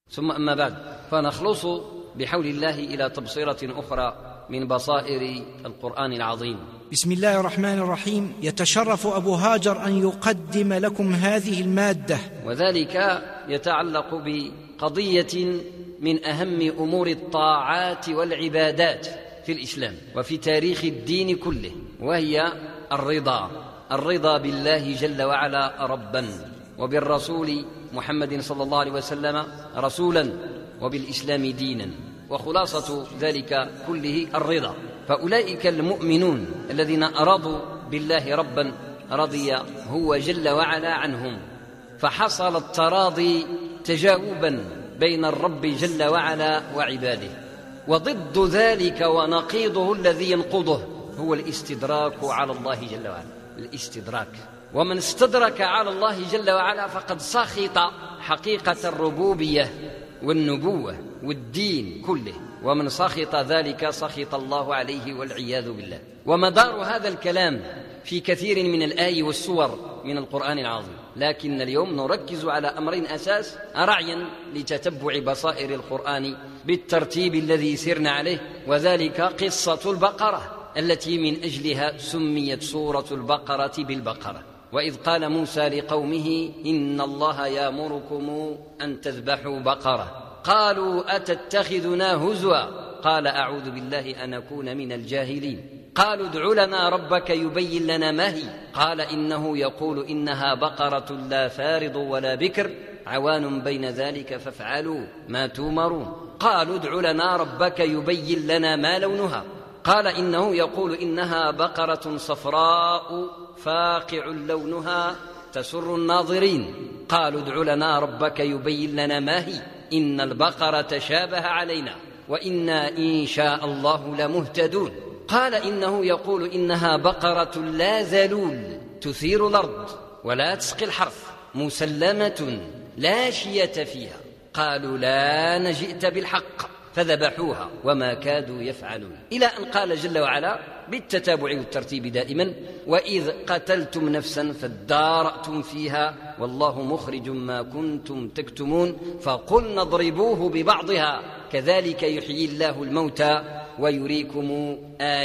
ثم أما بعد، فنخلص بحول الله إلى تبصرة أخرى من بصائر القرآن العظيم. بسم الله الرحمن الرحيم. يتشرف أبو هاجر أن يقدم لكم هذه المادة، وذلك يتعلق بقضية من أهم أمور الطاعات والعبادات في الإسلام وفي تاريخ الدين كله، وهي الرضا بالله جل وعلا ربا، وبالرسول محمد صلى الله عليه وسلم رسولا، وبالإسلام دينا، وخلاصة ذلك كله الرضا. فأولئك المؤمنون الذين أرضوا بالله ربا رضي هو جل وعلا عنهم، فحصل التراضي تجاوبا بين الرب جل وعلا وعباده. وضد ذلك ونقيضه الذي ينقضه هو الاستدراك على الله جل وعلا، الاستدراك. ومن استدرك على الله جل وعلا فقد سخط حقيقة الربوبية والنبوة والدين كله، ومن سخط ذلك سخط الله عليه والعياذ بالله. ومدار هذا الكلام في كثير من الآي والسور من القرآن العظيم، لكن اليوم نركز على أمرين أساس رعيا لتتبع بصائر القرآن بالترتيب الذي سرنا عليه، وذلك قصة البقرة التي من أجلها سميت سورة البقرة بالبقرة. وإذ قال موسى لقومه إن الله يأمركم أن تذبحوا بقرة، قالوا أتتخذنا هزوا، قال أعوذ بالله أن أكون من الجاهلين. قالوا ادع لنا ربك يبين لنا ما هي، قال إنه يقول إنها بقرة لا فارض ولا بكر عوان بين ذلك فافعلوا ما تومرون. قالوا ادع لنا ربك يبين لنا ما لونها، قال إنه يقول إنها بقرة صفراء فاقع لونها تسر الناظرين. قالوا ادع لنا ربك يبين لنا ما هي إن البقرة شابه علينا وإنا إن شاء الله لمهتدون. قال إنه يقول إنها بقرة لا ذلول تثير الأرض ولا تسقي الحرث مسلمة لا شية فيها. قالوا لا نجئت بالحق فذبحوها وما كادوا يفعلون، إلى أن قال جل وعلا بالتتابع والترتيب دائما وإذ قتلتم نفسا فادارأتم فيها والله مخرج ما كنتم تكتمون فقلنا اضربوه ببعضها كذلك يحيي الله الموتى ويريكم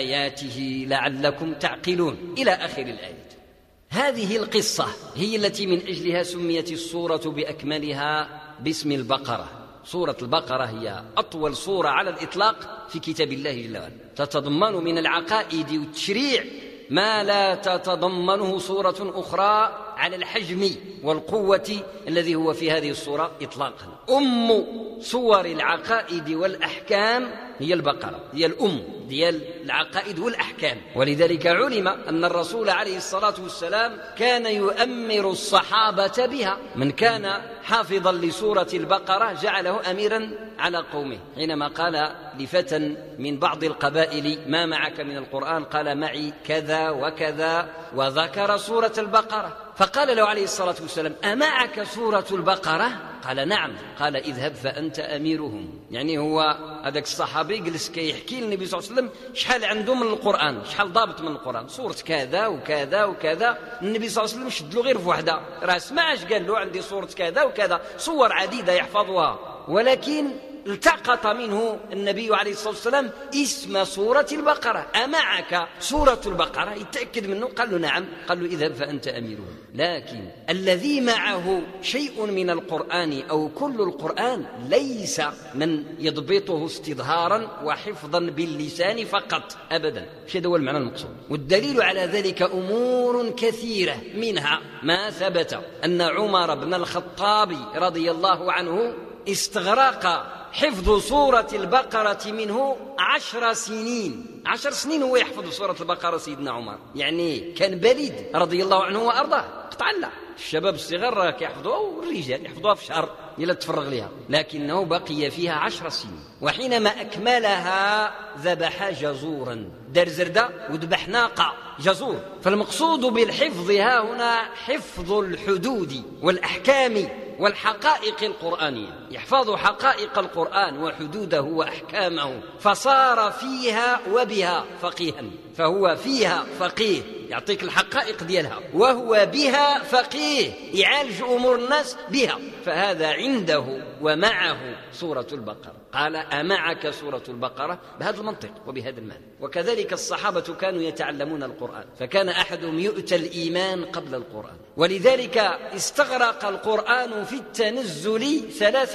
آياته لعلكم تعقلون، إلى آخر الآية. هذه القصة هي التي من أجلها سميت السورة بأكملها باسم البقرة. سورة البقرة هي أطول سورة على الإطلاق في كتاب الله جل وعلا، تتضمن من العقائد والتشريع ما لا تتضمنه سورة أخرى على الحجم والقوة الذي هو في هذه السورة إطلاقا. أم سور العقائد والأحكام هي البقرة، هي الأم ديال العقائد والأحكام. ولذلك علم أن الرسول عليه الصلاة والسلام كان يؤمر الصحابة بها. من كان حافظا لسورة البقرة جعله أميرا على قومه. حينما قال لفتى من بعض القبائل ما معك من القرآن؟ قال معي كذا وكذا، وذكر سورة البقرة. فقال له عليه الصلاة والسلام أمعك سورة البقرة؟ قال نعم. قال اذهب فأنت أميرهم. يعني هو هذاك الصحابي جلس كيحكي للنبي صلى الله عليه وسلم شحال عنده من القرآن، شحال ضابط من القرآن، سورة كذا وكذا وكذا. النبي صلى الله عليه وسلم شد له غير في وحده، راه سمعش قال له عندي سورة كذا وكذا، صور عديدة يحفظها. ولكن التقط منه النبي عليه الصلاة والسلام اسم سورة البقرة. أمعك سورة البقرة؟ يتأكد منه، قال له نعم. قال له اذهب فأنت أميرهم. لكن الذي معه شيء من القرآن أو كل القرآن ليس من يضبطه استظهارا وحفظا باللسان فقط أبدا، هذا هو المعنى المقصود. والدليل على ذلك أمور كثيرة، منها ما ثبت أن عمر بن الخطاب رضي الله عنه استغرق حفظ سورة البقرة منه 10 سنين. 10 سنين هو يحفظ سورة البقرة سيدنا عمر، يعني كان بليد رضي الله عنه وأرضاه. قطعا لا، الشباب الصغار يحفظوها والرجال يحفظوها في شهر إلا تفرغ لها، لكنه بقي فيها 10 سنين. وحينما أكملها ذبح جزورا، دار زردة وذبح ناقة جزور. فالمقصود بالحفظ ها هنا حفظ الحدود والأحكام والحقائق القرآنية، يحفظ حقائق القرآن وحدوده وأحكامه، فصار فيها وبها فقيها. فهو فيها فقيه، يعطيك الحقائق ديالها، وهو بها فقيه يعالج أمور الناس بها. فهذا عنده ومعه سورة البقرة. قال أمعك سورة البقرة بهذا المنطق وبهذا المعنى. وكذلك الصحابة كانوا يتعلمون القرآن، فكان أحدهم يؤتى الإيمان قبل القرآن، ولذلك استغرق القرآن في التنزل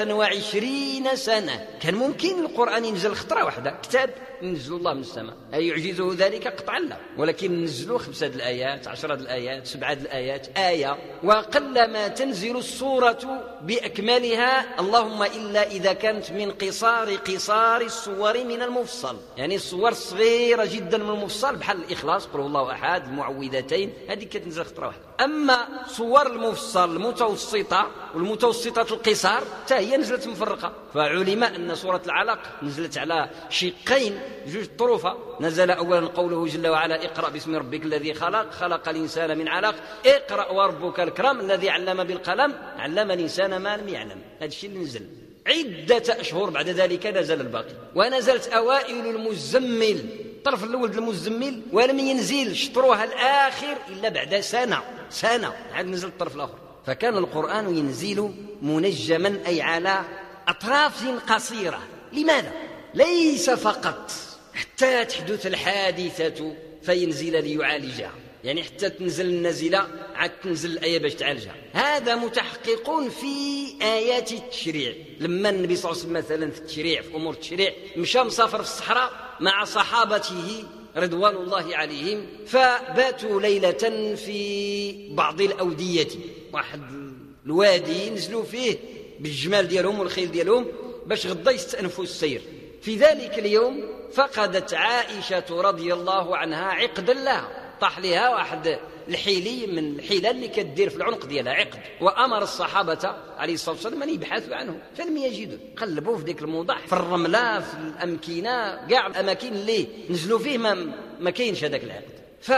23 سنة. كان ممكن القرآن ينزل خطرة واحدة، كتاب ينزل الله من السماء، أي يعجزه ذلك قطعا لا، ولكن نزلوا 5 الآيات، 10 الآيات، 7 الآيات، آية. وقلما تنزل السورة بأكملها، اللهم إلا إذا كانت من قصار السور من المفصل، يعني الصور صغيرة جدا من المفصل، بحال الإخلاص، قل هو الله أحد، المعوذتين، هذه كتنزل خطرة واحدة. أما صور المفصل المتوسطة والمتوسطة القصار هي نزلت مفرقة. فعلم أن سورة العلق نزلت على شقين، 2 طرفة. نزل أولا قوله جل وعلا اقرأ باسم ربك الذي خلق الإنسان من علق، اقرأ وربك الكرم الذي علم بالقلم علم الإنسان ما لم يعلم. هذا الشيء اللي نزل. عدة أشهر بعد ذلك نزل الباقي. ونزلت أوائل المزمل، الطرف الأول المزمل، ولم ينزل شطرها الآخر إلا بعد سنة عاد نزل الطرف الآخر. فكان القرآن ينزل منجما، أي على أطراف قصيرة. لماذا؟ ليس فقط حتى تحدث الحادثة فينزل ليعالجها، يعني حتى تنزل النازلة عاد تنزل الآية باش تعالجها. هذا متحقق في آيات التشريع. لما النبي صلى الله عليه وسلم مثلا في التشريع، في أمور التشريع، مشى مسافر في الصحراء مع صحابته رضوان الله عليهم، فباتوا ليلة في بعض الأودية، واحد الوادي نزلوا فيه بالجمال ديالهم والخيل ديالهم باش غدا يستأنفوا السير. في ذلك اليوم فقدت عائشة رضي الله عنها عقدا لها، طاح لها واحد الحيلي من الحيلة اللي كتدير في العنق ديالها عقد. وأمر الصحابة عليه الصلاة والسلام أن يبحثوا عنه، فلم يجدوا. قلبوا في ذيك الموضع، في الرملة، في الأمكنة، كاع الأماكن اللي نزلوا فيه ما كاينش هذاك العقد.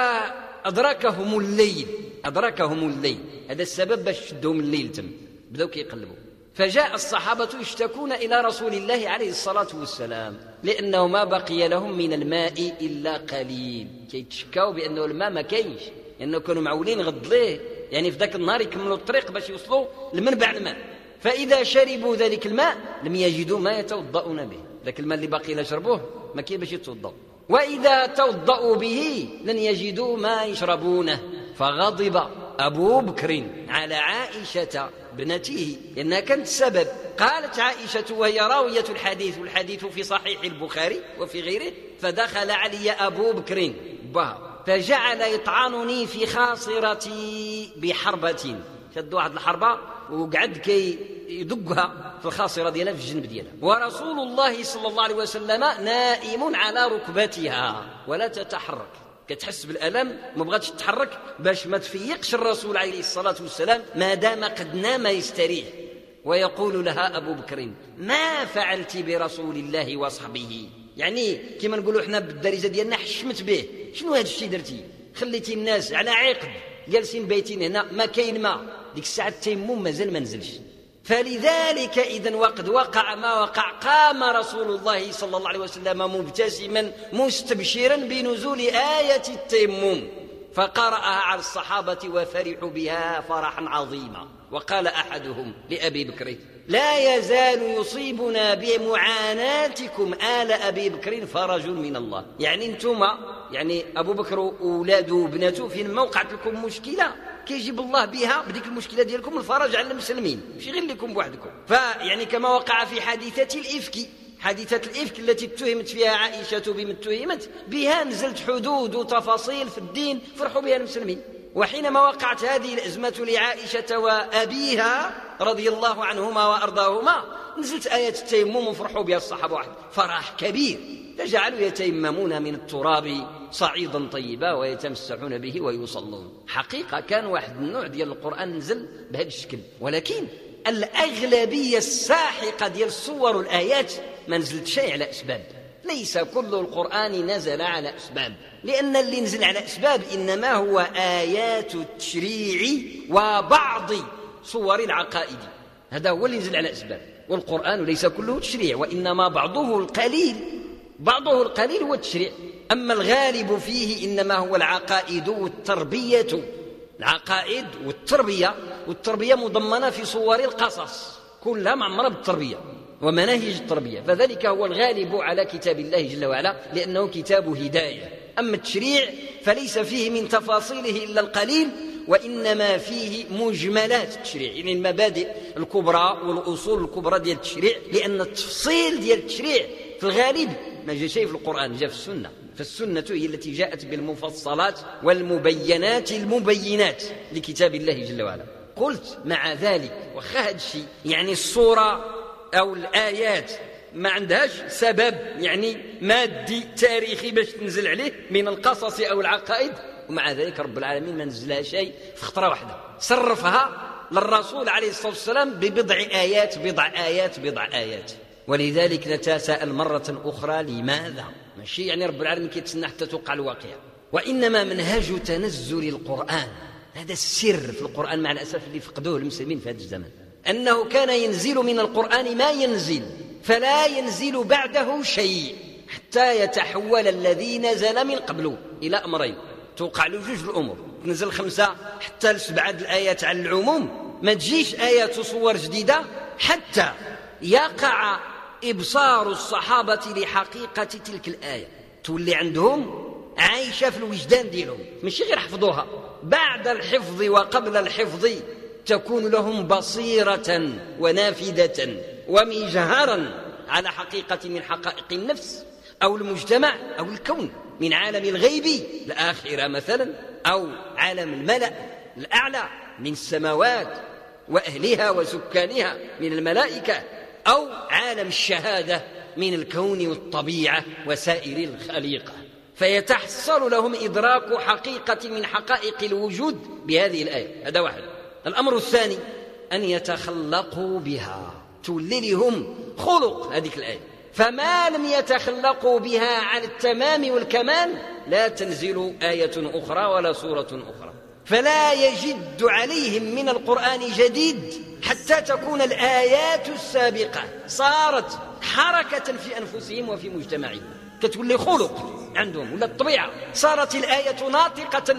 فأدركهم الليل. هذا السبب باش شدهم الليل تم، بدأوا كيقلبوا. فجاء الصحابة يشتكون إلى رسول الله عليه الصلاة والسلام، لأنه ما بقي لهم من الماء إلا قليل. كيتشكاو بأنه الماء ما كاينش، لأنه كانوا معولين غضليه، يعني في ذاك النهار يكملوا الطريق باش يوصلوا لمنبع الماء. فإذا شربوا ذلك الماء لم يجدوا ما يتوضؤون به، ذاك الماء اللي باقي لشربوه ما كاين باش يتوضؤوا. وإذا توضؤوا به لن يجدوا ما يشربونه. فغضب أبو بكر على عائشة ابنته لأنها كانت السبب. قالت عائشة وهي راوية الحديث، والحديث في صحيح البخاري وفي غيره: فدخل علي أبو بكر فجعل يطعنني في خاصرتي بحربة. شد واحد الحربة وقعد كي يدقها في الخاصرة ديالها في الجنب ديالها. ورسول الله صلى الله عليه وسلم نائم على ركبتها ولا تتحرك، كتحس بالألم ما بغاتش تتحرك باش ما تفيقش الرسول عليه الصلاة والسلام ما دام قد نام يستريح. ويقول لها أبو بكر: ما فعلت برسول الله وصحبه؟ يعني كما نقولوا احنا بالدارجة ديالنا حشمت به. شنو هذا الشيء درتي؟ خليتي الناس على عقد جالسين بايتين هنا، ما كاين ما، ديك الساعة التيمم مازال ما نزلش. فلذلك إذن وقد وقع ما وقع، قام رسول الله صلى الله عليه وسلم مبتسما مستبشرا بنزول آية التيمم، فقرأها على الصحابة وفرحوا بها فرحا عظيما. وقال أحدهم لأبي بكر: لا يزال يصيبنا بمعاناتكم آل أبي بكر فرج من الله. يعني انتم، يعني أبو بكر وأولاده وبناته فين ما وقعت لكم مشكلة كيجيب الله بها بديك المشكلة ديالكم الفرج على المسلمين، ماشي غير لكم بوحدكم. فيعني كما وقع في حادثة الإفك التي اتهمت فيها عائشة بما اتهمت بها، نزلت حدود وتفاصيل في الدين فرحوا بها المسلمين. وحينما وقعت هذه الأزمة لعائشة وأبيها رضي الله عنهما وأرضاهما، نزلت آية التيمم وفرحوا بها الصحابة واحد فرح كبير، فجعلوا يتيممون من التراب صعيدا طيبا ويتمسحون به ويصلون. حقيقة كان واحد النوع ديال القرآن نزل بهذا الشكل، ولكن الأغلبية الساحقة ديال الصور والآيات ما نزلت شيء على أسباب. ليس كل القرآن نزل على أسباب، لأن اللي نزل على أسباب إنما هو آيات التشريع وبعض صور العقائد، هذا هو اللي نزل على أسباب. والقرآن ليس كله تشريع، وإنما بعضه القليل هو التشريع. أما الغالب فيه إنما هو العقائد والتربية، العقائد والتربية مضمنة في صور القصص كلها معمرة بالتربية ومناهج التربية، فذلك هو الغالب على كتاب الله جل وعلا لأنه كتاب هداية. أما التشريع فليس فيه من تفاصيله إلا القليل، وإنما فيه مجملات التشريع، يعني المبادئ الكبرى والأصول الكبرى ديال التشريع، لأن التفصيل ديال التشريع في الغالب ما جاء شيء في القرآن، جاء في السنة، فالسنة هي التي جاءت بالمفصلات والمبينات المبينات لكتاب الله جل وعلا. قلت مع ذلك وخا هذا الشيء يعني الصورة أو الآيات ما عندهاش سبب يعني مادي تاريخي باش تنزل عليه من القصص أو العقائد، ومع ذلك رب العالمين ما نزلها شيء في خطرة واحدة، صرفها للرسول عليه الصلاة والسلام ببضع آيات. ولذلك نتساءل مرة أخرى لماذا؟ ماشي يعني رب العالمين كيتسنى حتى توقع الواقع، وإنما منهج تنزل القرآن، هذا السر في القرآن مع الأسف اللي فقدوه المسلمين في هذا الزمن، أنه كان ينزل من القرآن ما ينزل، فلا ينزل بعده شيء حتى يتحول الذي نزل من قبله إلى أمرين، توقع له جوج الأمور، تنزل 5 حتى ل7 الآيات على العموم، ما تجيش آيات وصور جديدة حتى يقع إبصار الصحابة لحقيقة تلك الآية، تولي عندهم عايشة في الوجدان ديالهم، مش غير حفظوها، بعد الحفظ وقبل الحفظ تكون لهم بصيرة ونافذة ومجهرا على حقيقة من حقائق النفس أو المجتمع أو الكون، من عالم الغيب الآخرة مثلا، أو عالم الملأ الأعلى من السماوات وأهلها وسكانها من الملائكة، أو عالم الشهادة من الكون والطبيعة وسائر الخليقة، فيتحصل لهم إدراك حقيقة من حقائق الوجود بهذه الآية. هذا واحد. الأمر الثاني أن يتخلقوا بها، تولي لهم خلق هذه الآية، فما لم يتخلقوا بها على التمام والكمال لا تنزل آية أخرى ولا سورة أخرى، فلا يجد عليهم من القرآن جديد حتى تكون الآيات السابقة صارت حركة في أنفسهم وفي مجتمعهم، كتولي خلق عندهم ولا الطبيعة، صارت الآية ناطقة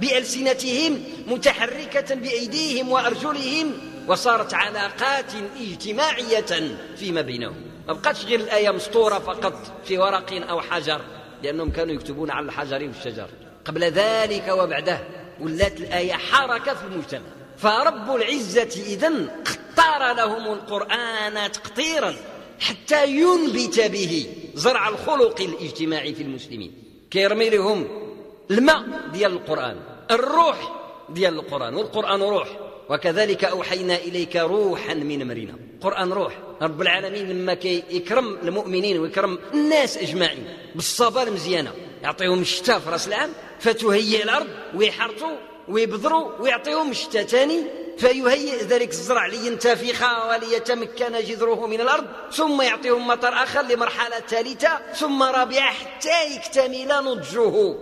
بألسنتهم متحركة بأيديهم وأرجلهم، وصارت علاقات اجتماعية فيما بينهم، ما بقاتش غير الآية مسطورة فقط في ورق أو حجر، لأنهم كانوا يكتبون على الحجر والشجر، قبل ذلك وبعده ولات الآية حركة في المجتمع. فرب العزة إذن اختار لهم القرآن تقطيرا حتى ينبت به زرع الخلق الاجتماعي في المسلمين، كيرمي لهم الماء ديال القرآن، الروح ديال القرآن، والقرآن روح، وكذلك أوحينا إليك روحا من أمرنا. قرآن روح. رب العالمين لما يكرم المؤمنين ويكرم الناس أجمعين بالصبر المزيانة، يعطيهم الشتاء في رأس العام فتهيئ الأرض ويحرثوا ويبذروا ويعطيهم الشتاء تاني فيهيئ ذلك الزرع لينتفخ وليتمكن جذره من الأرض، ثم يعطيهم مطر آخر لمرحلة ثالثة ثم رابعة حتى يكتمل نضجه.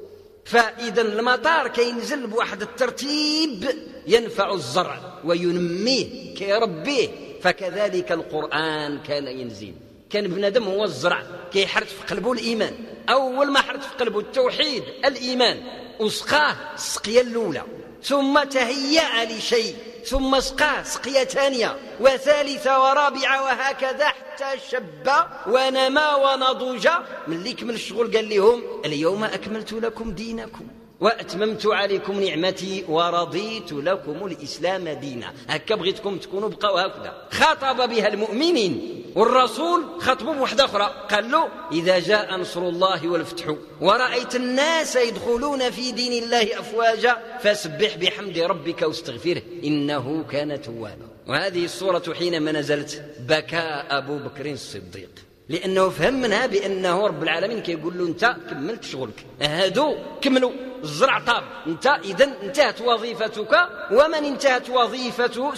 فإذا المطر كينزل بواحد الترتيب ينفع الزرع وينميه كيربيه، فكذلك القرآن كان ينزل، كان بنادم هو الزرع كيحرث في قلبه الإيمان، أول ما حرث في قلبه التوحيد الإيمان وسقاه السقية الأولى، ثم تهيأ لشيء ثم سقاه سقية ثانية وثالثة ورابعة وهكذا حتى شب ونما ونضج. من اللي كمل الشغل قال لهم اليوم أكملت لكم دينكم وأتممت عليكم نعمتي ورضيت لكم الإسلام دينا. هكا بغيتكم تكونوا بقوا هكذا. خاطب بها المؤمنين، والرسول خطبوا بوحدة أخرى قال له إذا جاء نصر الله والفتح ورأيت الناس يدخلون في دين الله أفواجا فسبح بحمد ربك واستغفره إنه كان توابا. وهذه السورة حينما نزلت بكى أبو بكر الصديق، لأنه فهم منها بأنه رب العالمين كيقول له أنت كملت شغلك، هادو كملوا الزرع طاب، أنت إذن انتهت وظيفتك، ومن انتهت وظيفته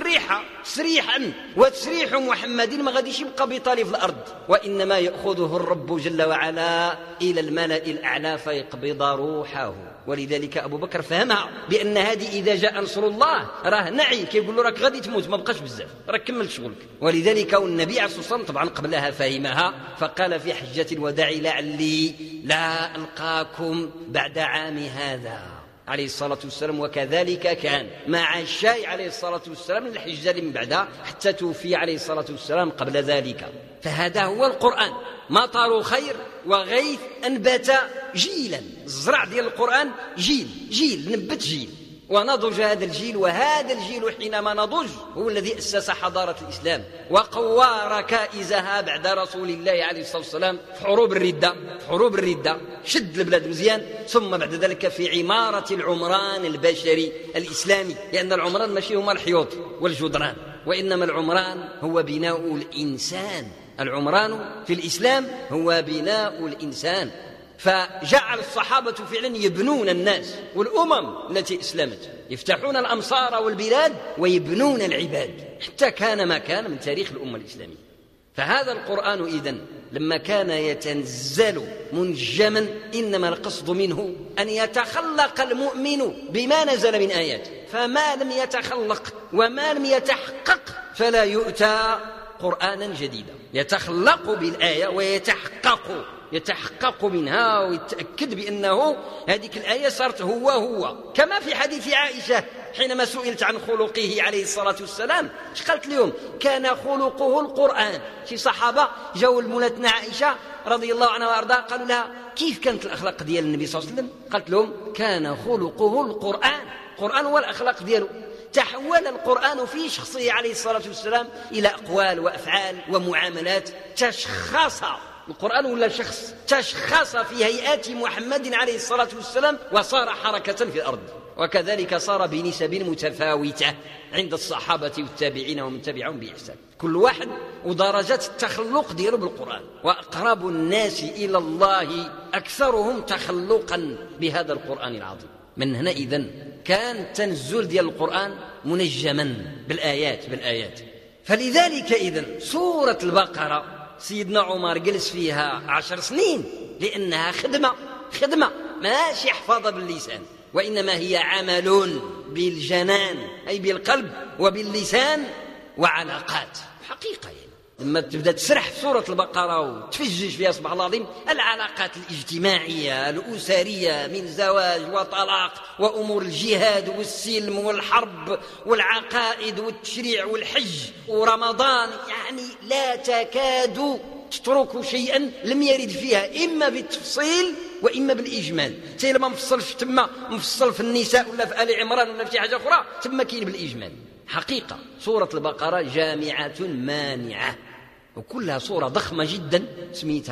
سريحا، وتسريح محمد ما غاديش يبقى بطالي في الأرض، وإنما يأخذه الرب جل وعلا إلى الملأ الأعلى فيقبض روحه. ولذلك أبو بكر فهمها بأن هذه إذا جاء نصر الله راه نعي، كيقول له راك غادي تموت، ما بقاش بزاف، راك كمل شغلك. ولذلك النبي عليه الصلاة والسلام طبعا قبلها فهمها، فقال في حجة الوداع لعلي لا ألقاكم بعد عام هذا عليه الصلاة والسلام. وكذلك كان مع الشاي عليه الصلاة والسلام الحجة اللي من بعدها حتى توفي عليه الصلاة والسلام قبل ذلك. فهذا هو القرآن، مطر خير وغيث أنبت جيلا. الزرع ديال القرآن جيل نبت جيل، ونضج هذا الجيل، وهذا الجيل حينما نضج هو الذي أسس حضارة الإسلام وقوى ركائزها بعد رسول الله عليه الصلاة والسلام في حروب الردة شد البلاد مزيان، ثم بعد ذلك في عمارة العمران البشري الإسلامي، لأن العمران ماشي هما الحيوط والجدران، وإنما العمران هو بناء الإنسان. العمران في الإسلام هو بناء الإنسان. فجعل الصحابة فعلا يبنون الناس والأمم التي أسلمت، يفتحون الأمصار والبلاد ويبنون العباد، حتى كان ما كان من تاريخ الأمة الإسلامية. فهذا القرآن إذن لما كان يتنزل منجما إنما القصد منه أن يتخلق المؤمن بما نزل من آيات، فما لم يتخلق وما لم يتحقق فلا يؤتى قرآنا جديدا. يتخلق بالآية ويتحقق منها ويتأكد بأنه هذه الآية صارت هو كما في حديث عائشة حينما سئلت عن خلقه عليه الصلاة والسلام قالت لهم كان خلقه القرآن. في صحابة جاءوا لمولاتنا عائشة رضي الله عنها وارضاها قالوا لها كيف كانت الأخلاق ديال النبي صلى الله عليه وسلم؟ قالت لهم كان خلقه القرآن والأخلاق دياله. تحول القرآن في شخصه عليه الصلاة والسلام إلى أقوال وأفعال ومعاملات تشخص القرآن ولا شخص تشخص في هيئات محمد عليه الصلاة والسلام وصار حركة في الأرض. وكذلك صار بنسب متفاوتة عند الصحابة والتابعين ومن تبعهم بإحسان، كل واحد ودرجات التخلق دياله بالقرآن. وأقرب الناس إلى الله أكثرهم تخلقا بهذا القرآن العظيم. من هنا إذن كان التنزل ديال القرآن منجما بالآيات. فلذلك إذن سورة البقرة سيدنا عمر جلس فيها 10 سنين، لأنها خدمة ماشي حفاظة باللسان، وإنما هي عمل بالجنان أي بالقلب وباللسان وعلاقات حقيقة. لما تبدأ تسرح في سورة البقرة وتفجج فيها سبحان الله العظيم العلاقات الاجتماعية الأسرية من زواج وطلاق وأمور الجهاد والسلم والحرب والعقائد والتشريع والحج ورمضان، يعني لا تكاد تترك شيئا لم يرد فيها إما بالتفصيل وإما بالإجمال. زي لما مفصلش تما مفصل في النساء ولا في آل عمران ولا في حاجة أخرى تما كاين بالإجمال. حقيقة سورة البقرة جامعة مانعة، وكلها صورة ضخمة جدا سميتها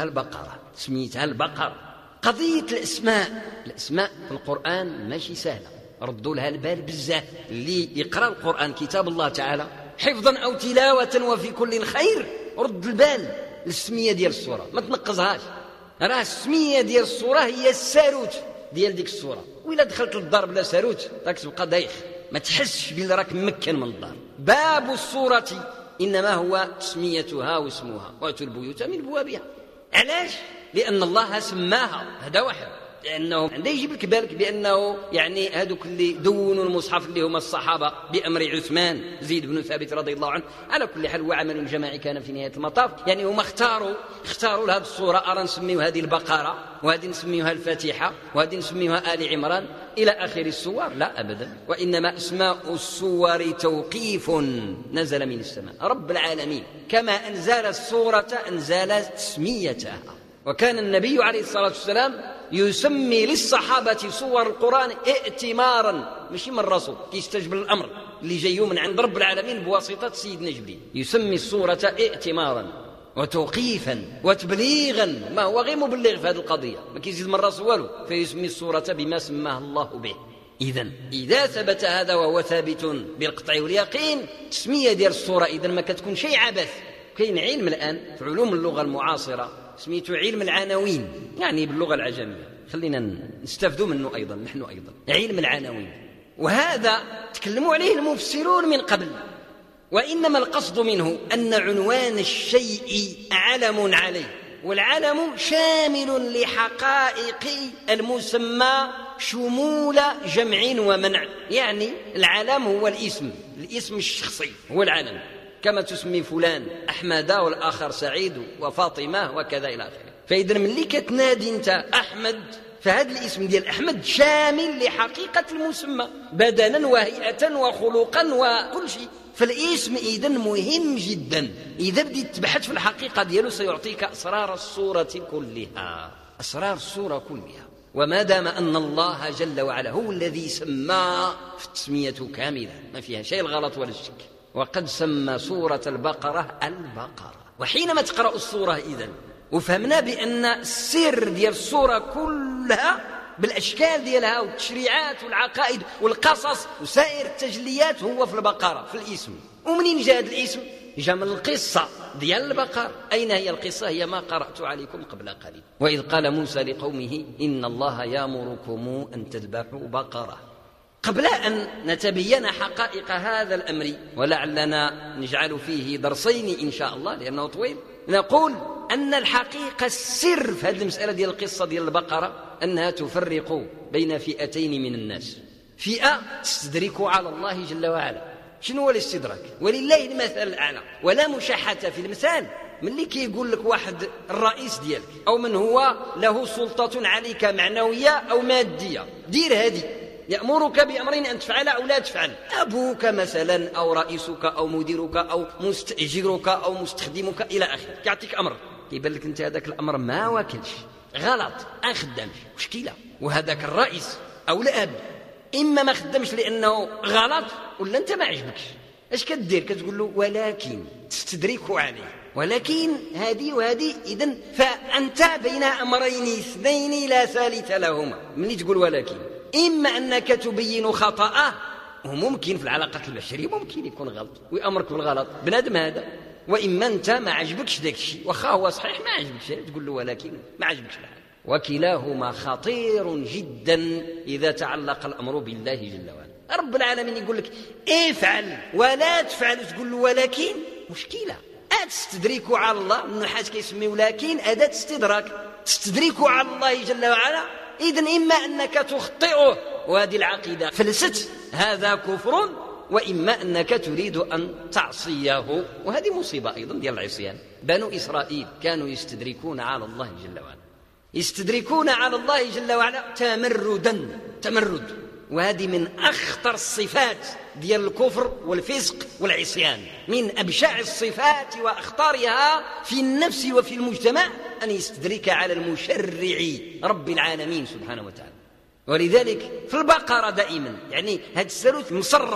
البقرة. قضية الأسماء في القرآن ماشي سهلة، ردوا لها البال بزاف. اللي يقرأ القرآن كتاب الله تعالى حفظا أو تلاوة وفي كل خير رد البال السمية ديال الصورة، ما تنقصهاش. راه السمية ديال الصورة هي الساروت ديال ديك الصورة، وإلا دخلت للدار بلا ساروت راك تبقى دايخ، ما تحسش بلي راك ممكن من الدار. باب الصورة إنما هو تسميتها واسمها، وأتوا البيوت من أبوابها. علاش؟ لأن الله سماها، هذا واحد. لأنه عنده يجيب لك بالك بأنه يعني هذوك اللي دونوا المصحف اللي هم الصحابة بأمر عثمان زيد بن ثابت رضي الله عنه، على كل حال هو عمل جماعي كان في نهاية المطاف. يعني هم اختاروا لهذه الصورة، أرى نسميها هذه البقرة، وهذه نسميها الفاتحة، وهذه نسميها آل عمران إلى آخر السور. لا أبدا، وإنما أسماء السور توقيف نزل من السماء رب العالمين، كما أنزل السورة أنزل تسميتها. وكان النبي عليه الصلاة والسلام يسمي للصحابة صور القرآن ائتمارا، مش من الرسول يستجب الأمر اللي جايه من عند رب العالمين بواسطة سيدنا جبريل. يسمي الصورة ائتمارا وتوقيفا وتبليغا، ما هو غير مبلغ في هذه القضية، ما كيزيد من الرسول والو، فيسمي الصورة بما سماه الله به. إذا ثبت هذا وهو ثابت بالقطع واليقين، تسمية ديال الصورة إذن ما كتكون شيء عبث. كاين علم الآن في علوم اللغة المعاصرة سميته علم العناوين، يعني باللغة العجمية، خلينا نستفدوا منه أيضا نحن أيضا، علم العناوين. وهذا تكلموا عليه المفسرون من قبل، وإنما القصد منه أن عنوان الشيء علم عليه، والعلم شامل لحقائق المسمى شمول جمع ومنع، يعني العلم هو الاسم الشخصي هو العلم، كما تسمي فلان أحمد والآخر سعيد وفاطمة وكذا إلى آخره. فإذا ملي كتنادي أنت أحمد فهذا الاسم ديال أحمد شامل لحقيقة المسمى بدنا وهيئة وخلقا وكل شيء. فالاسم إذن مهم جدا، إذا بديت تبحث في الحقيقة ديالو سيعطيك أسرار الصورة كلها، أسرار الصورة كلها. وما دام أن الله جل وعلا هو الذي سمى في التسمية كاملة ما فيها شيء الغلط ولا الشك، وقد سمى سورة البقرة البقرة. وحينما تقرأ السورة إذن وفهمنا بأن السر ديال السورة كلها بالأشكال ديالها والتشريعات والعقائد والقصص وسائر التجليات هو في البقرة في الاسم. ومنين جاء هذا الاسم؟ جاء من القصة ديال البقرة. أين هي القصة؟ هي ما قرأت عليكم قبل قليل. وإذ قال موسى لقومه إن الله يأمركم أن تذبحوا بقرة. قبل أن نتبين حقائق هذا الأمر ولعلنا نجعل فيه درسين إن شاء الله لأنه طويل، نقول أن الحقيقة السر في هذه المسألة ديال القصة ديال البقرة أنها تفرق بين فئتين من الناس. فئة تستدرك على الله جل وعلا. شنو هو الاستدراك؟ ولله المثل الأعلى، ولا مشاحة في المثال. من اللي كيقول لك واحد الرئيس ديالك أو من هو له سلطة عليك معنوية أو مادية، دير هذه، يأمرك بأمرين أن تفعل أو لا تفعل. أبوك مثلا أو رئيسك أو مديرك أو مستأجرك أو مستخدمك إلى آخره يعطيك أمر، يبان لك أنت هذاك الأمر ما واكلش، غلط، أخدمش، مشكلة. وهذاك الرئيس أو الأب إما ما خدمش لأنه غلط ولا أنت ما عجبكش. إيش كتدير؟ كتقول له ولكن تستدرك عليه، ولكن هذه وهذه. إذن فأنت بين أمرين اثنين لا ثالث لهما. من تقول ولكن إما أنك تبين خطأه، وممكن في العلاقات البشرية ممكن يكون غلط ويأمرك بالغلط بنادم هذا، وإما أنت ما عجبكش داك الشيء واخا هو صحيح ما عجبكش، تقول له ولكن ما عجبكش الحال. وكلاهما خطير جدا إذا تعلق الأمر بالله جل وعلا. رب العالمين يقول لك افعل ولا تفعل تقول له ولكن، مشكلة. تستدرك على الله، النحاس كيسميو لكن أداة استدراك، تستدرك على الله جل وعلا. إذن إما أنك تخطئه وهذه العقيدة فلست هذا كفر، وإما أنك تريد أن تعصيه وهذه مصيبة أيضا ديال العصيان. بنو إسرائيل كانوا يستدركون على الله جل وعلا، يستدركون على الله جل وعلا تمرد، وهذه من أخطر الصفات ديال الكفر والفسق والعصيان، من أبشع الصفات وأخطارها في النفس وفي المجتمع أن يستدرك على المشرع رب العالمين سبحانه وتعالى. ولذلك في البقرة دائما يعني هذا الثالوث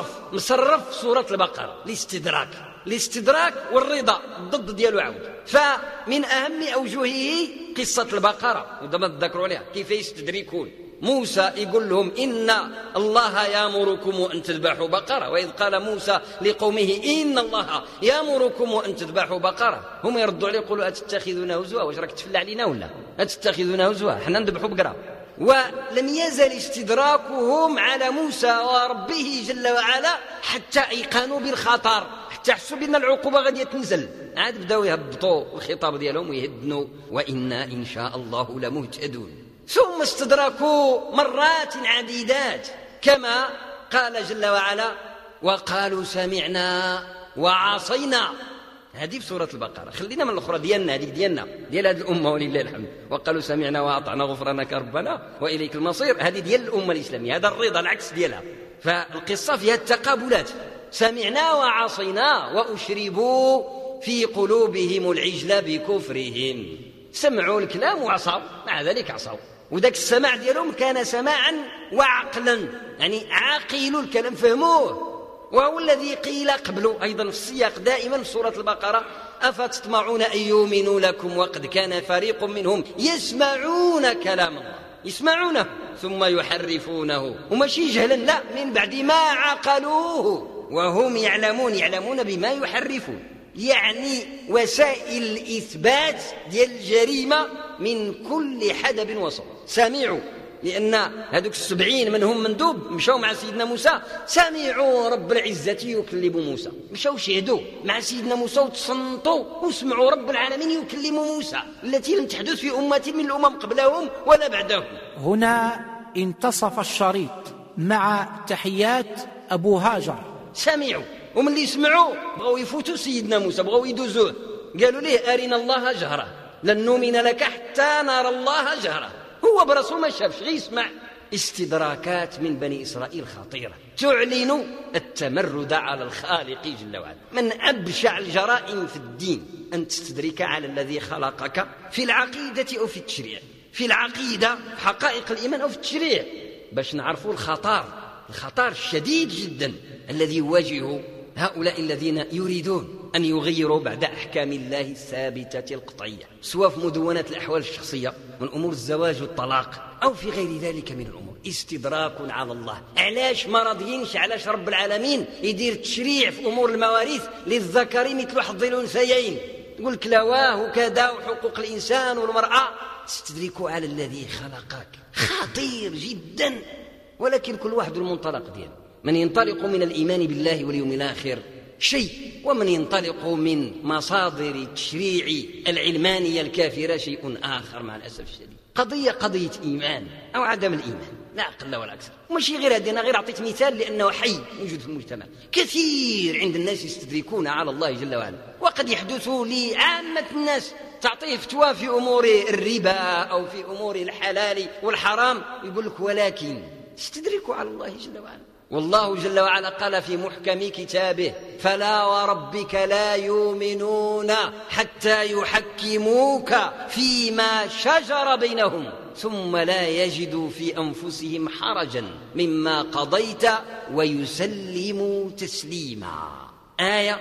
مصرف سورة البقرة، الاستدراك والرضا ضد ديالو عود. فمن أهم أوجهه قصة البقرة ودما تذكروا عليها كيف يستدركون. موسى يقول لهم إن الله يأمركم أن تذبحوا بقرة، وإذ قال موسى لقومه إن الله يأمركم أن تذبحوا بقرة، هم يردوا عليه يقولوا أتتخذون هزوا، واش راك تفل علينا ولا أتتخذون هزوا، حنا نذبحوا بقرة. ولم يزل استدراكهم على موسى وربه جل وعلا حتى أيقنوا بالخطر، حتى حسوا بأن العقوبة غادية تنزل، عاد بداوا يهبطوا الخطاب ديالهم ويهدنوا وإنا إن شاء الله لمهتدون. ثم استدركوا مرات عديدات كما قال جل وعلا وقالوا سمعنا وعصينا. هذه في سورة البقرة. خلينا من الأخرى ديالنا، هذه ديالنا ديال هذه الأمة ولله الحمد. وقالوا سمعنا وأطعنا غفرانك ربنا وإليك المصير، هذه ديال الأمة الإسلامية، هذا الرضا العكس ديالها. فالقصة فيها التقابلات، سمعنا وعصينا وأشربوا في قلوبهم العجل بكفرهم. سمعوا الكلام وعصوا، مع ذلك عصوا، وذاك السماع ديالهم كان سماعا وعقلا، يعني عاقلوا الكلام فهموه. وهو الذي قيل قبله أيضا في السياق دائما في سورة البقرة أفتطمعون أن يؤمنوا لكم وقد كان فريق منهم يسمعون كلام الله، يسمعونه ثم يحرفونه، وماشي جهلا، لا، من بعد ما عقلوه وهم يعلمون بما يحرفون، يعني وسائل الإثبات ديال الجريمة من كل حدب وصوب. سمعوا، لأن هذوك 70 منهم مندوب مشاو مع سيدنا موسى، سمعوا رب العزة يكلم موسى، مشاو شهدوا مع سيدنا موسى وتصنطوا وسمعوا رب العالمين يكلم موسى، التي لم تحدث في أمة من الأمم قبلهم ولا بعدهم. هنا انتصف الشريط مع تحيات أبو هاجر. سمعوا، ومن اللي يسمعوا بغوا يفوتوا سيدنا موسى، بغوا يدوزوه، قالوا ليه أرنا الله جهرة لن نؤمن لك حتى نرى الله جهرة. هو برسول ما شافش، غير يسمع. استدراكات من بني إسرائيل خطيرة تعلن التمرد على الخالق جل وعلا. من أبشع الجرائم في الدين أن تستدرك على الذي خلقك في العقيدة أو في التشريع، في العقيدة في حقائق الإيمان أو في التشريع، باش نعرفوا الخطر الشديد جدا الذي يواجه هؤلاء الذين يريدون أن يغيروا بعد أحكام الله الثابتة القطعية، سواء في مدونة الأحوال الشخصية من أمور الزواج والطلاق أو في غير ذلك من الأمور. استدراك على الله. علاش ما راضيينش؟ علاش رب العالمين يدير تشريع في أمور المواريث للذكر مثل حظ الأنثيين؟ يقول لك لواه وكذا وحقوق الإنسان والمرأة. تستدركوا على الذي خلقك خطير جدا، ولكن كل واحد المنطلق دياله. من ينطلق من الإيمان بالله واليوم الآخر شيء، ومن ينطلق من مصادر التشريع العلمانية الكافرة شيء آخر مع الأسف الشديد. قضية إيمان أو عدم الإيمان، لا أقل ولا أكثر. وماشي غير هذا، أنا غير أعطيت مثال لأنه حي موجود في المجتمع. كثير عند الناس يستدركون على الله جل وعلا، وقد يحدث لعامة الناس تعطيه فتوى في أمور الربا أو في أمور الحلال والحرام، يقول لك ولكن استدركوا على الله جل وعلا. والله جل وعلا قال في محكم كتابه: فلا وربك لا يؤمنون حتى يحكموك فيما شجر بينهم ثم لا يجدوا في أنفسهم حرجا مما قضيت ويسلموا تسليما. آية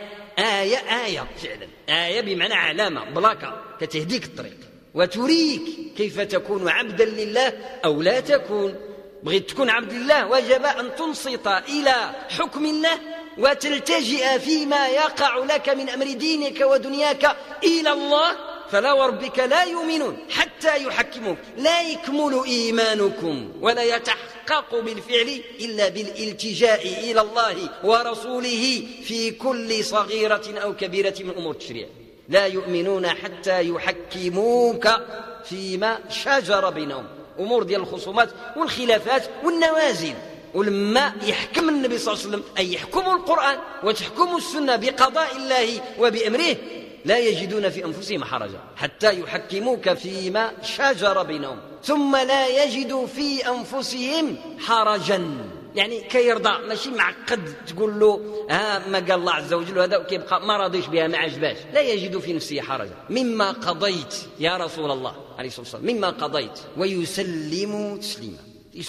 فعلا، آية بمعنى علامة بلاكة كتهديك الطريق وتريك كيف تكون عبدا لله أو لا تكون. بغيت تكون عبد الله وجب أن تنصت إلى حكم الله وتلتجئ فيما يقع لك من أمر دينك ودنياك إلى الله. فلا وربك لا يؤمنون حتى يحكموك. لا يكمل إيمانكم ولا يتحقق بالفعل إلا بالالتجاء إلى الله ورسوله في كل صغيرة أو كبيرة من أمور التشريع. لا يؤمنون حتى يحكموك فيما شجر بينهم، أمور ديال الخصومات والخلافات والنوازل. ولما يحكم النبي صلى الله عليه وسلم أي يحكم القرآن وتحكم السنة بقضاء الله وبأمره لا يجدون في أنفسهم حرجا حتى يحكموك فيما شجر بينهم ثم لا يجدوا في أنفسهم حرجا. يعني كيرضى، ماشي معقد تقول له ما قال الله عز وجل هذا وكيبقى ما راضيش بها ما عجباش. لا يجد في نفسه حرجا مما قضيت يا رسول الله عليه الصلاة والسلام، مما قضيت ويسلم تسليما.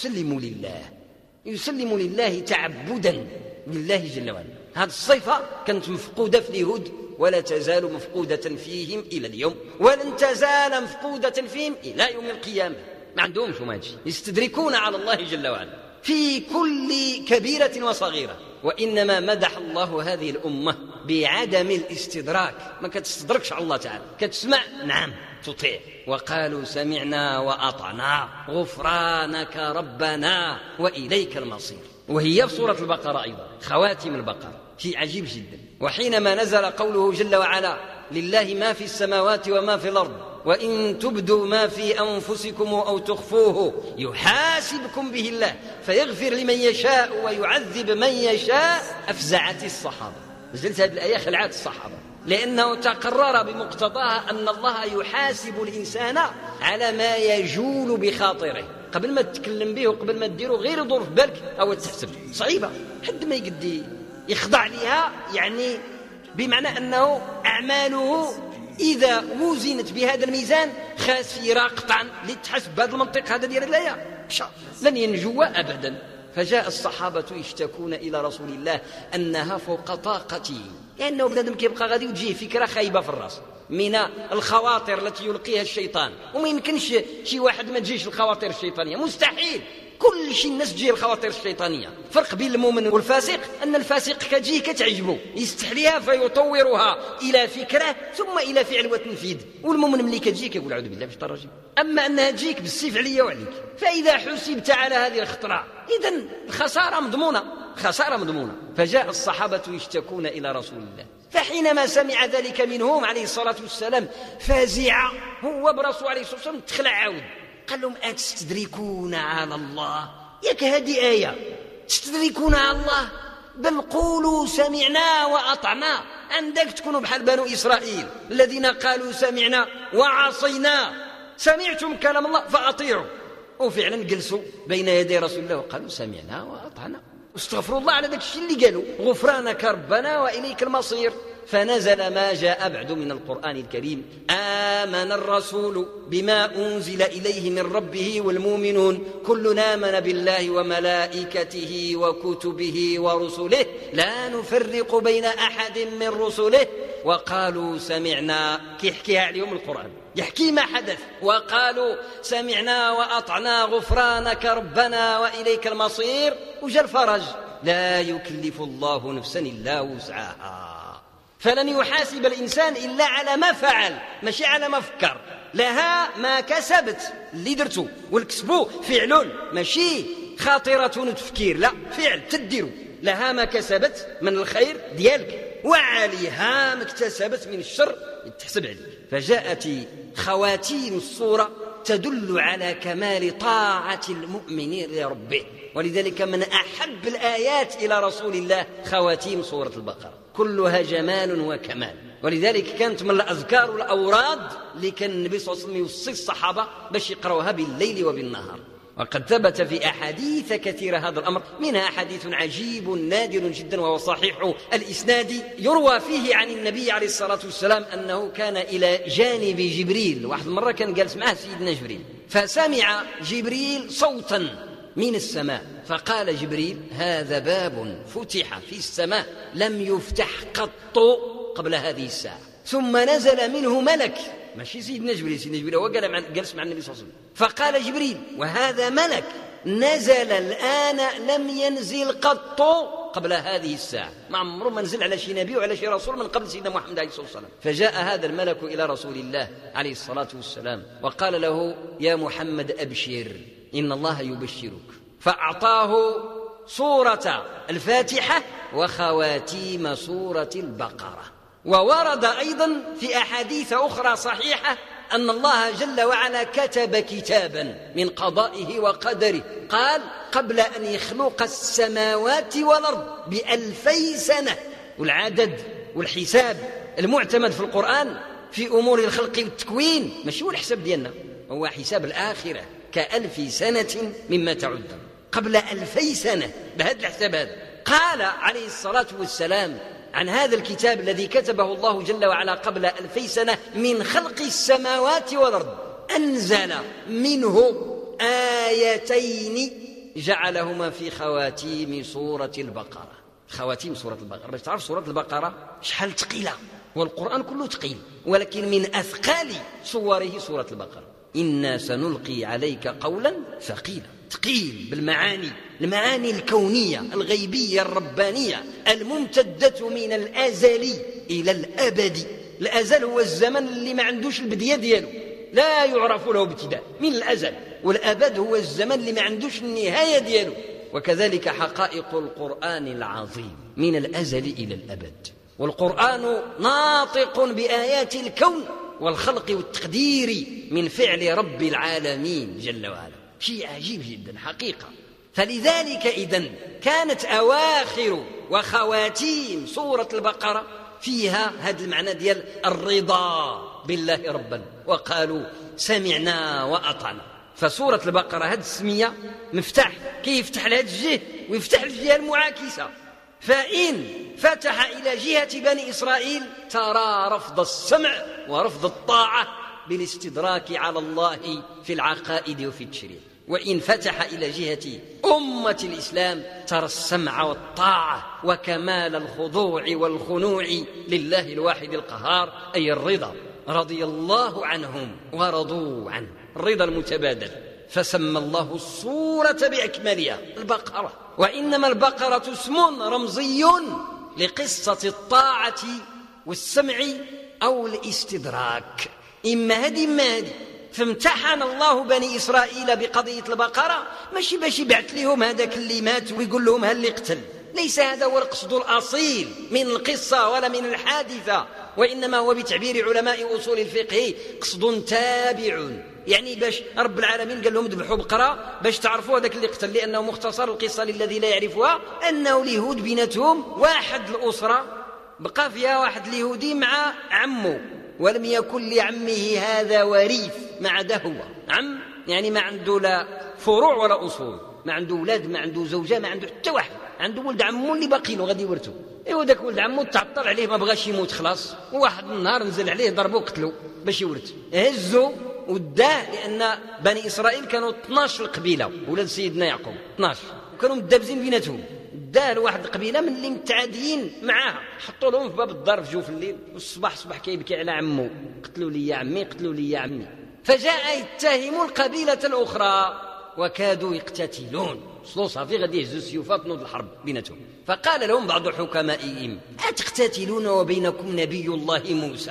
يسلم لله تعبدا لله جل وعلا. هذه الصفة كانت مفقودة في اليهود ولا تزال مفقودة فيهم إلى اليوم، ولن تزال مفقودة فيهم إلى يوم القيامة. ما عندهمش ماجي، يستدركون على الله جل وعلا في كل كبيرة وصغيرة. وإنما مدح الله هذه الأمة بعدم الاستدراك. ما كتستدركش على الله تعالى، كتسمع نعم تطيع. وقالوا سمعنا وأطعنا غفرانك ربنا وإليك المصير. وهي في سورة البقرة أيضا، خواتم البقرة، شيء عجيب جدا. وحينما نزل قوله جل وعلا: لله ما في السماوات وما في الأرض وإن تبدوا ما في أنفسكم أو تخفوه يحاسبكم به الله فيغفر لمن يشاء ويعذب من يشاء، أفزعت الصحابة. نزلت هذه الآية خلعت الصحابة، لأنه تقرر بمقتضاها أن الله يحاسب الإنسان على ما يجول بخاطره قبل ما تتكلم به وقبل ما تديره. غير يدور في بالك أو تحسب صعيبة حد ما يقدي يخضع لها، يعني بمعنى أنه أعماله إذا وزنت بهذا الميزان خاسرة قطعا. لتحسب بهذا المنطق هذا ديال الآية لن ينجو أبدا. فجاء الصحابة يشتكون إلى رسول الله أنها فوق طاقته، لأنه بنادم كيبقى غادي وتجيه فكرة خايبة في الرأس من الخواطر التي يلقيها الشيطان. وما يمكنش شي واحد ما تجيش الخواطر الشيطانية، مستحيل. كل شيء الناس تجي الخواطر الشيطانية. فرق بين المؤمن والفاسق أن الفاسق كتجيه كتعجبه يستحليها فيطورها إلى فكرة ثم إلى فعل وتنفيذ، والمؤمن ملي كتجيه كيقول أعوذ بالله من الشيطان الرجيم. أما أنها تجيك بالسيف عليا وعليك، فإذا حسبت على هذه الخطرة إذن الخسارة مضمونة. فجاء الصحابة يشتكون إلى رسول الله، فحينما سمع ذلك منهم عليه الصلاة والسلام فزع هو برسول عليه الصلاة والسلام، تخلع عود قال لهم أتستدركون على الله؟ ياك هذه آية تستدركون على الله؟ بل قولوا سمعنا وأطعنا. عندك تكونوا بحال بنو إسرائيل الذين قالوا سمعنا وعصينا، سمعتم كلام الله فأطيعوا، وفعلا جلسوا بين يدي رسول الله وقالوا سمعنا وأطعنا، استغفروا الله على ذاك الشيء اللي قالوا، غفرانك ربنا وإليك المصير. فنزل ما جاء بعد من القرآن الكريم: آمن الرسول بما أنزل إليه من ربه والمؤمنون كل آمن بالله وملائكته وكتبه ورسله لا نفرق بين أحد من رسله وقالوا سمعنا. كيحكيها عليهم القرآن، يحكي ما حدث، وقالوا سمعنا وأطعنا غفرانك ربنا وإليك المصير، وجاء الفرج: لا يكلف الله نفسا إلا وسعها. فلن يحاسب الإنسان إلا على ما فعل، ماشي على ما فكر. لها ما كسبت، اللي درتو والكسبو فعل، ماشي خاطرة تفكير، لا فعل تديرو. لها ما كسبت من الخير ديالك، وعليها ما اكتسبت من الشر تحسب عليك. فجاءت خواتيم الصورة تدل على كمال طاعة المؤمن لربه، ولذلك من أحب الآيات إلى رسول الله خواتيم سورة البقرة، كلها جمال وكمال. ولذلك كانت من الأذكار والأوراد اللي كان النبي صلى الله عليه وسلم يوصي الصحابة باش يقرأوها بالليل وبالنهار. وقد ثبت في أحاديث كثيرة هذا الأمر، منها حديث عجيب نادر جدا وهو صحيح الإسناد، يروى فيه عن النبي عليه الصلاة والسلام أنه كان إلى جانب جبريل. واحد مرة كان جالس معه سيدنا جبريل، فسمع جبريل صوتا من السماء، فقال جبريل: هذا باب فتح في السماء لم يفتح قط قبل هذه الساعة. ثم نزل منه ملك، ماشي سيدنا جبريل، سيدنا جبريل هو جلس مع النبي صلى الله عليه وسلم. فقال جبريل: وهذا ملك نزل الآن لم ينزل قط قبل هذه الساعة. ما عمره ما نزل على شي نبي وعلى شي رسول من قبل سيدنا محمد عليه الصلاة والسلام. فجاء هذا الملك إلى رسول الله عليه الصلاة والسلام وقال له: يا محمد أبشر، إن الله يبشرك. فأعطاه سورة الفاتحة وخواتيم سورة البقرة. وورد أيضا في أحاديث أخرى صحيحة أن الله جل وعلا كتب كتابا من قضائه وقدره، قال: قبل أن يخلق السماوات والأرض ب2000 سنة. والعدد والحساب المعتمد في القرآن في أمور الخلق والتكوين ماشي هو الحساب ديالنا، هو حساب الآخرة، ك1000 سنة مما تعدون، قبل 2000 سنة بهذا الحساب هذا. قال عليه الصلاة والسلام عن هذا الكتاب الذي كتبه الله جل وعلا قبل 2000 سنة من خلق السماوات والأرض: أنزل منه آيتين جعلهما في خواتيم سورة البقرة. خواتيم سورة البقرة، باش تعرف سورة البقرة شحال ثقيلة، والقرآن كله ثقيل، ولكن من أثقال صوره سورة البقرة. إنا سنلقي عليك قولا ثقيلا، ثقيل بالمعاني، المعاني الكونية الغيبية الربانية الممتدة من الأزل إلى الأبد. الأزل هو الزمن اللي ما عندوش البداية دياله، لا يعرف له ابتداء من الأزل، والأبد هو الزمن اللي ما عندوش النهاية دياله. وكذلك حقائق القرآن العظيم من الأزل إلى الأبد. والقرآن ناطق بآيات الكون والخلق والتقدير من فعل رب العالمين جل وعلا، شيء عجيب جدا حقيقة. فلذلك إذن كانت أواخر وخواتيم سورة البقرة فيها هذا المعنى ديال الرضا بالله ربا، وقالوا سمعنا وأطعنا. فسورة البقرة هذه السمية مفتاح، كي يفتح لهذه الجهة ويفتح الجهة المعاكسة. فإن فتح إلى جهة بني إسرائيل ترى رفض السمع ورفض الطاعة بالاستدراك على الله في العقائد وفي التشريع. وإن فتح إلى جهة أمة الإسلام ترى السمع والطاعة وكمال الخضوع والخنوع لله الواحد القهار، أي الرضا، رضي الله عنهم ورضوا عنه، الرضا المتبادل. فسمى الله السورة بأكملها البقرة، وإنما البقرة اسم رمزي لقصة الطاعة والسمع أو الاستدراك، إما هذه إما هذه. فامتحن الله بني إسرائيل بقضية البقرة، ماشي باش يبعث لهم هذاك اللي مات ويقول لهم هل اللي قتل، ليس هذا هو القصد الأصيل من القصة ولا من الحادثة، وإنما هو بتعبير علماء أصول الفقه قصد تابع، يعني باش رب العالمين قال لهم ذبحوا بقرة باش تعرفوا هذاك اللي قتل، لأنه مختصر القصة للذي لا يعرفها أنه اليهود بيناتهم واحد الأسرة بقى فيها واحد اليهودي مع عمه، ولم يكن لعمه هذا وريث ما عدا هو عم، يعني ما عنده لا فروع ولا أصول، ما عنده أولاد، ما عنده زوجة، ما عنده حتى واحد، عنده ولد عمه اللي باقي له غادي يورثه. ايوا داك ولد عمه تعطل عليه ما بغاش يموت خلاص، وواحد النهار نزل عليه ضربه وقتلو باش يورث، هزو وداه، لأن بني إسرائيل كانوا 12 قبيلة ولاد سيدنا يعقوب 12 وكانوا مدابزين بيناتهم، داه لواحد القبيلة من اللي متعاديين معاها، حطوا لهم في باب الدار في جوف الليل، والصباح صباح كيبكي على عمه، قتلوا لي يا عمي قتلوا لي يا عمي. فجاء يتهم القبيلة الأخرى وكادوا يقتتلون، وصلوا صافي غادي يهزوا السيوفات نوض الحرب بيناتهم. فقال لهم بعض حكمائهم أتقتتلون وبينكم نبي الله موسى؟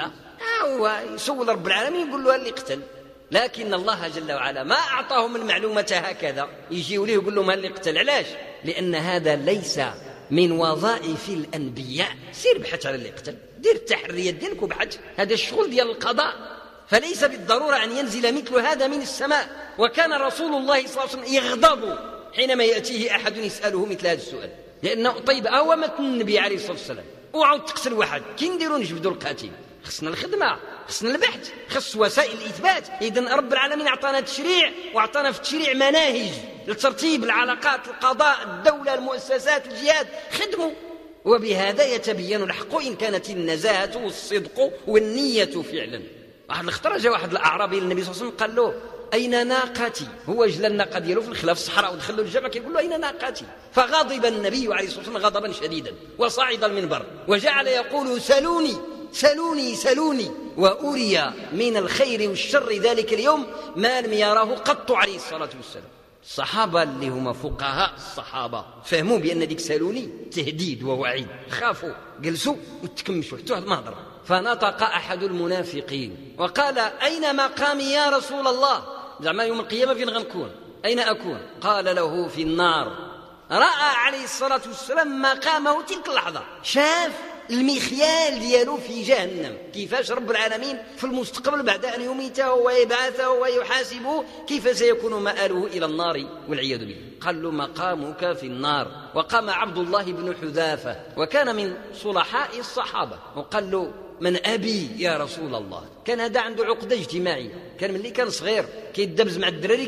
هو يسول رب العالمين يقول له اللي قتل، لكن الله جل وعلا ما أعطاهم المعلومة هكذا يجيوا ليه يقول لهم اللي قتل. علاش؟ لأن هذا ليس من وظائف الأنبياء. سير بحث على اللي قتل، دير التحريات ديالك وبحث، هذا الشغل ديال القضاء، فليس بالضرورة أن ينزل مثل هذا من السماء. وكان رسول الله صلى الله عليه وسلم يغضب حينما يأتيه أحد يسأله مثل هذا السؤال، لأنه طيب هو متن النبي عليه الصلاة والسلام وعاود تقتل واحد، كي نديروا نجبدوا القاتل؟ خصنا الخدمة، خصنا البحث، خص وسائل الإثبات. إذن رب العالمين أعطانا تشريع، وأعطانا في التشريع مناهج لترتيب العلاقات، القضاء، الدولة، المؤسسات، الجهاد، خدموا. وبهذا يتبين الحق إن كانت النزاهة والصدق والنية فعلا. واحد الخطرة جاء واحد الأعرابي للنبي صلى الله عليه وسلم قال له أين ناقتي؟ هو جلى الناقة ديالو في الخلاف الصحراء ودخل له الجامع كيقول له أين ناقتي؟ فغضب النبي عليه الصلاة والسلام غضبا شديدا وصعد المنبر وجعل يقول سلوني سلوني سلوني، وأري من الخير والشر ذلك اليوم ما لم يراه قط عليه الصلاة والسلام. الصحابة اللي هم فقهاء الصحابة فهموا بأن ديك سالوني تهديد ووعيد، خافوا جلسوا وتكمشوا حتى ما هضر. فنطق أحد المنافقين وقال أين مقامي يا رسول الله؟ زعما يوم القيامة فين غنكون؟ أين أكون؟ قال له في النار. رأى عليه الصلاة والسلام مقامه تلك اللحظة، شاف المخيال ديالو في جهنم، كيفاش رب العالمين في المستقبل بعد أن يميته ويبعثه ويحاسبه كيف سيكون مآله إلى النار والعياذ بالله. قال له مقامك في النار. وقام عبد الله بن حذافة وكان من صلحاء الصحابة وقال له من أبي يا رسول الله؟ كان هذا عنده عقدة اجتماعية، كان من اللي كان صغير كيدبز مع الدراري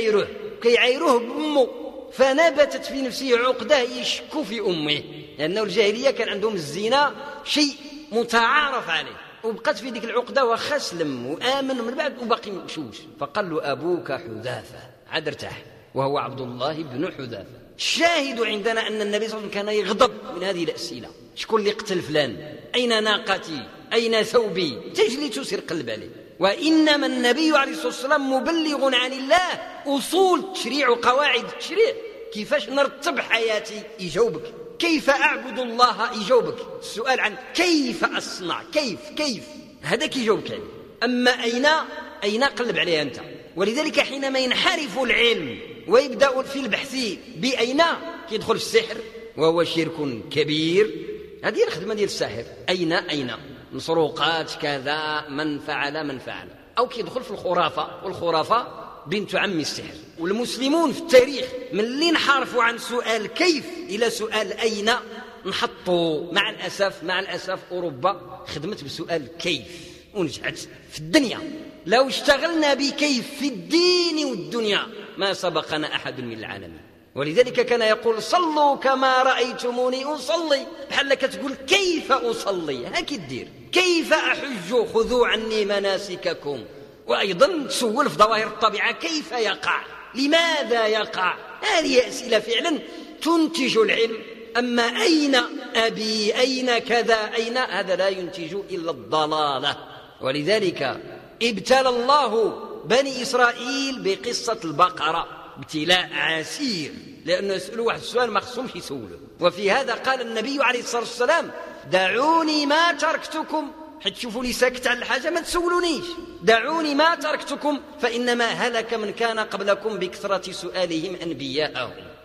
كيعايروه بأمه، فنبتت في نفسه عقدة يشك في أمه، لأنه الجاهلية كان عندهم الزنا شيء متعارف عليه، وبقت في ذيك العقدة وخسلم وآمن من بعد وباقي مشوش. فقال له أبوك حذافة، عاد ارتاح، وهو عبد الله بن حذافة. الشاهد عندنا أن النبي صلى الله عليه وسلم كان يغضب من هذه الأسئلة، شكون اللي قتل فلان؟ أين ناقتي؟ أين ثوبي؟ تجلي تسير قلب عليه. وإنما النبي عليه الصلاة والسلام مبلغ عن الله أصول التشريع وقواعد التشريع. كيفاش نرتب حياتي؟ يجاوبك. كيف أعبد الله؟ يجاوبك. السؤال عن كيف أصنع، كيف هذاك يجاوبك يعني. أما أين قلب عليها أنت. ولذلك حينما ينحرف العلم ويبدأ في البحث بأين كيدخل في السحر وهو شرك كبير. هذه الخدمة ديال الساحر، أين مسروقات كذا، من فعل أو كيدخل في الخرافة، والخرافة بنت عم السحر. والمسلمون في التاريخ من اللي انحرفوا عن سؤال كيف إلى سؤال أين نحطوا. مع الأسف أوروبا خدمت بسؤال كيف ونجحت في الدنيا. لو اشتغلنا بكيف في الدين والدنيا ما سبقنا أحد من العالمين. ولذلك كان يقول صلوا كما رأيتموني أصلي، بحال لك تقول كيف أصلي، هاك الدير. كيف أحج خذوا عني مناسككم. وأيضا تسول في ظواهر الطبيعة كيف يقع، لماذا يقع. هذه أسئلة فعلا تنتج العلم. أما أين أبي، أين كذا، أين، هذا لا ينتج إلا الضلالة. ولذلك ابتلى الله بني إسرائيل بقصة البقرة ابتلاء عسير، لأنه يسألوا واحد السؤال ما خصهمش يسولوا. وفي هذا قال النبي عليه الصلاة والسلام دعوني ما تركتكم، حيت تشوفوني ساكت على الحاجة ما تسولونيش، دعوني ما تركتكم فإنما هلك من كان قبلكم بكثرة سؤالهم أنبياءهم.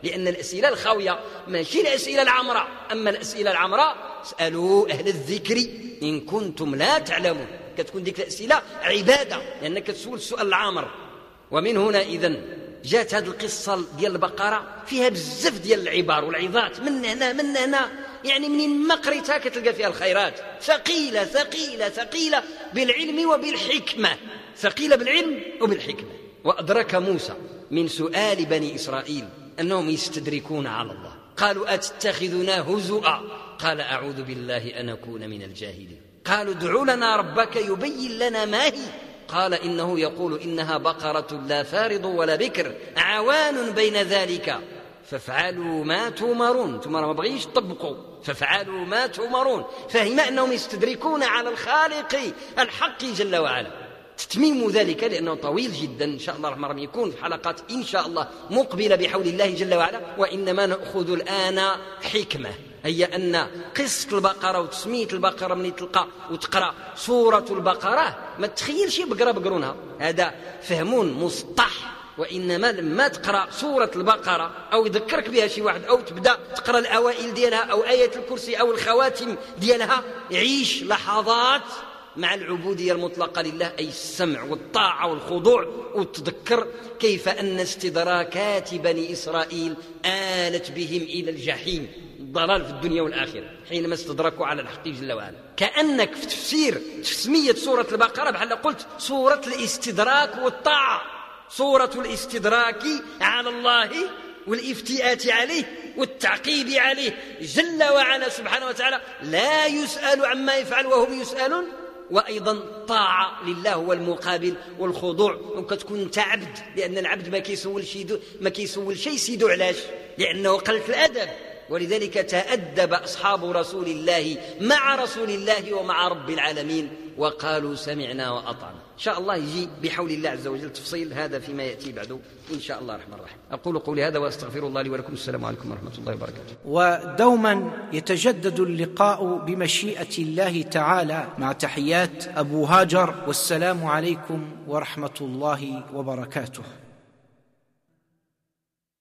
لأن الأسئلة الخاوية ماشي الأسئلة العمراء. أما الأسئلة العمراء اسألوا أهل الذكر إن كنتم لا تعلمون، كتكون ديك الأسئلة عبادة لأنك تسول السؤال العامر. ومن هنا إذن جاءت هذه القصة ديال البقرة فيها بزاف ديال العبار والعظات من هنا، يعني منين ما قريتها كتلقى فيها الخيرات. ثقيلة ثقيلة ثقيلة بالعلم وبالحكمة، ثقيلة بالعلم وبالحكمة. وأدرك موسى من سؤال بني إسرائيل أنهم يستدركون على الله. قالوا أتتخذنا هزؤا قال أعوذ بالله أن أكون من الجاهلين. قالوا ادع لنا ربك يبين لنا ما هي قال إنه يقول إنها بقرة لا فارض ولا بكر عوان بين ذلك فافعلوا ما تؤمرون. ثم ما بغيش تطبقوا، فافعلوا ما تؤمرون. فهم أنهم يستدركون على الخالق الحق جل وعلا. تتميم ذلك لأنه طويل جدا إن شاء الله الرحمن يكون في حلقات إن شاء الله مقبلة بحول الله جل وعلا. وإنما نأخذ الآن حكمة، هي أن قصة البقرة وتسمية البقرة من تلقى وتقرأ سورة البقرة ما تخيلش بقرة بقرونها، هذا فهمون مسطح. وإنما لما تقرأ سورة البقرة أو يذكرك بها شي واحد أو تبدأ تقرأ الأوائل ديالها أو آية الكرسي أو الخواتم ديالها، عيش لحظات مع العبودية المطلقة لله، أي السمع والطاعة والخضوع، وتذكر كيف أن استدراكات بني إسرائيل آلت بهم إلى الجحيم، الضلال في الدنيا والآخرة حينما استدركوا على الحق جل وعلا. كأنك في تفسير تسمية سورة البقرة بحال قلت سورة الاستدراك والطاعة، سورة الاستدراك على الله والافتئات عليه والتعقيب عليه جل وعلا سبحانه وتعالى، لا يسأل عما يفعل وهم يسألون. وأيضا طاعة لله هو المقابل والخضوع، وكتكون انت عبد، لأن العبد ما كيسول شيء سيدو. علاش؟ لأنه قلة الأدب. ولذلك تأدب أصحاب رسول الله مع رسول الله ومع رب العالمين وقالوا سمعنا وأطعنا. إن شاء الله يجي بحول الله عز وجل تفصيل هذا فيما يأتي بعده إن شاء الله الرحمن الرحيم. أقول قولي هذا وأستغفر الله لي ولكم. السلام عليكم ورحمة الله وبركاته. ودوما يتجدد اللقاء بمشيئة الله تعالى، مع تحيات أبو هاجر، والسلام عليكم ورحمة الله وبركاته.